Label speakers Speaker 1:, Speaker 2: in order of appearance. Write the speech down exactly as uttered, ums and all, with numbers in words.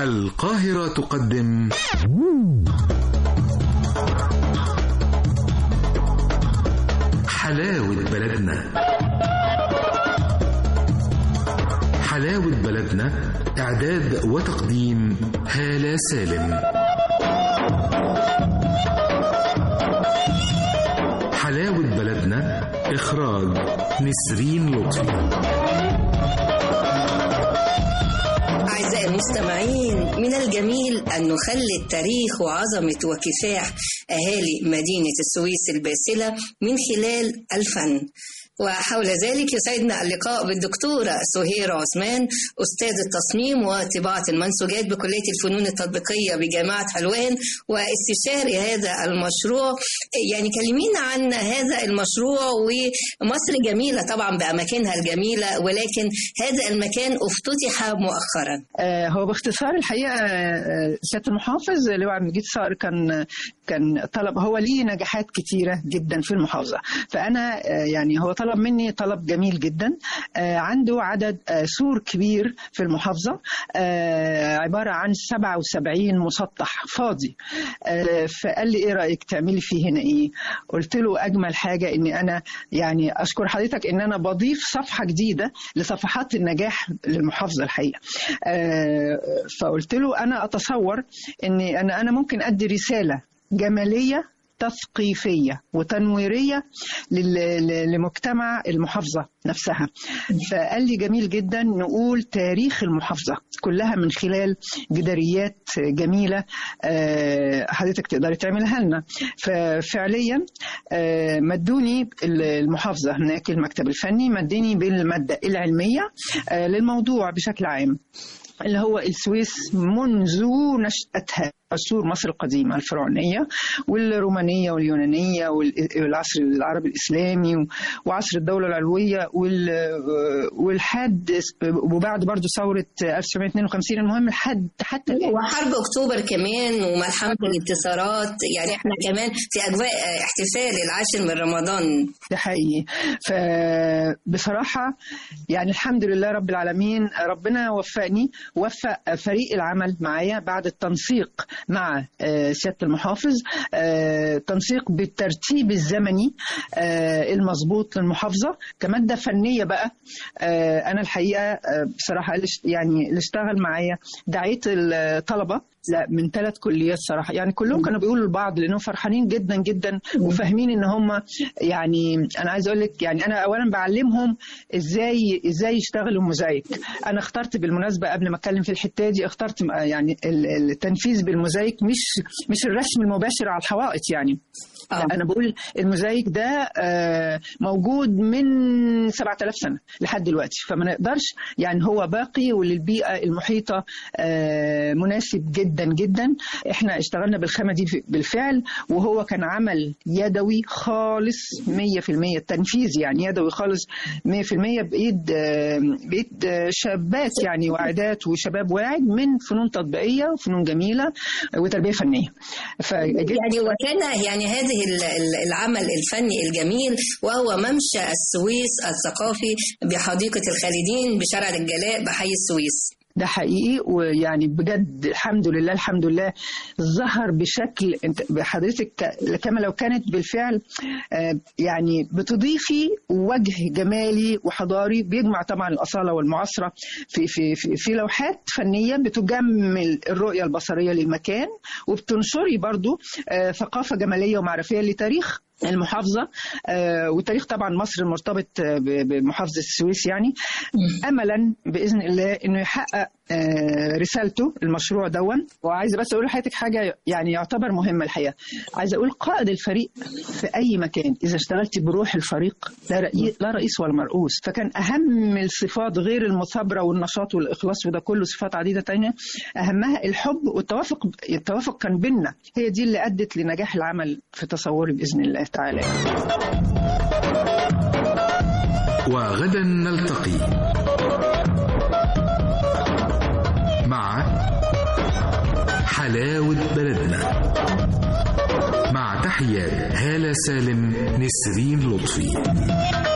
Speaker 1: القاهرة تقدم حلاوة بلدنا. حلاوة بلدنا إعداد وتقديم هالة سالم. حلاوة بلدنا إخراج نسرين لطفي.
Speaker 2: أعزائي المستمعين، من الجميل أن نخلد تاريخ وعظمة وكفاح أهالي مدينة السويس الباسلة من خلال الفن. وحول ذلك يسعدنا اللقاء بالدكتورة سهيرة عثمان، أستاذ التصميم وطباعة المنسوجات بكلية الفنون التطبيقية بجامعة حلوان واستشاري هذا المشروع. يعني كلمينا عن هذا المشروع. ومصر جميلة طبعا بأماكنها الجميلة، ولكن هذا المكان افتتح مؤخرا.
Speaker 3: آه هو باختصار الحقيقة آه سيادة المحافظ لواء عبد المجيد صقر كان كان طلب، هو ليه نجاحات كتيرة جدا في المحافظة، فأنا آه يعني هو طلب مني طلب جميل جدا. آه عنده عدد آه سور كبير في المحافظة، آه عبارة عن سبعة وسبعين مسطح فاضي. آه فقال لي ايه رأيك تعملي فيه هنا ايه؟ قلت له اجمل حاجة اني انا يعني اشكر حضرتك ان انا بضيف صفحة جديدة لصفحات النجاح للمحافظة الحقيقة. آه فقلت له انا اتصور اني انا انا ممكن ادي رسالة جمالية تثقيفية وتنويرية لمجتمع المحافظة نفسها. فقال لي جميل جدا نقول تاريخ المحافظة كلها من خلال جداريات جميلة حضرتك تقدر تعملها لنا. ففعليا مدوني المحافظة هناك المكتب الفني مدني بالمادة العلمية للموضوع بشكل عام، اللي هو السويس منذ نشأتها، عصور مصر القديمة الفرعونية والرومانية واليونانية والعصر العربي الإسلامي وعصر الدولة العلوية والحد وبعد برضو ثورة ألف وتسعمائة واثنين وخمسين. المهم الحد حتى
Speaker 2: وحرب أكتوبر كمان وملحمة الانتصارات. يعني احنا كمان في أجواء احتفال العاشر من رمضان.
Speaker 3: ده حقيقي. فبصراحة يعني الحمد لله رب العالمين، ربنا وفقني وفق فريق العمل معايا بعد التنسيق مع سيادة المحافظ، تنسيق بالترتيب الزمني المضبوط للمحافظة كمادة فنية. بقى أنا الحقيقة بصراحة يعني اللي اشتغل معايا دعيت الطلبة لا من ثلاث كليات صراحة، يعني كلهم كانوا بيقولوا لبعض لأنهم فرحانين جدا جدا وفاهمين إن هم يعني أنا عايز أقول لك يعني أنا أولا بعلمهم إزاي إزاي يشتغلوا موزايك. أنا اخترت بالمناسبة قبل ما أتكلم في الحتة دي اخترت يعني التنفيذ بالموزايك مش مش الرسم المباشر على الحوائط. يعني آه. أنا بقول الموزايك ده موجود من سبعة آلاف سنة لحد دلوقتي، فما نقدرش يعني هو باقي وللبيئة المحيطة مناسب جدا جدا جدا. احنا اشتغلنا بالخامة دي بالفعل، وهو كان عمل يدوي خالص مية في المية، التنفيذ يعني يدوي خالص مية في المية بإيد بإيد شابات يعني واعدات وشباب واعد من فنون تطبيقية وفنون جميلة وتربية فنية.
Speaker 2: يعني وكان يعني هذه العمل الفني الجميل وهو ممشى السويس الثقافي بحديقة الخالدين بشارع الجلاء بحي السويس.
Speaker 3: ده حقيقي. ويعني بجد الحمد لله الحمد لله ظهر بشكل حضرتك كما لو كانت بالفعل يعني بتضيفي وجه جمالي وحضاري بيجمع طبعا الأصالة والمعاصرة في في في, في لوحات فنية بتجمل الرؤية البصرية للمكان، وبتنشري برضو ثقافة جمالية ومعرفية لتاريخ المحافظة آه وتاريخ طبعا مصر المرتبط بمحافظة السويس. يعني أملا بإذن الله إنه يحقق آه رسالته المشروع دون. وعايزة بس أقول لحضرتك حاجة يعني يعتبر مهمة الحقيقة. عايزة أقول قائد الفريق في أي مكان إذا اشتغلت بروح الفريق لا رئيس, لا رئيس ولا مرؤوس. فكان أهم الصفات غير المثابرة والنشاط والإخلاص وده كله صفات عديدة تانية، أهمها الحب والتوافق. التوافق كان بيننا، هي دي اللي أدت لنجاح العمل في تصوري بإذن الله تعالى.
Speaker 1: وغدا نلتقي مع حلاوة بلدنا مع تحيات هالة سالم نسرين لطفي.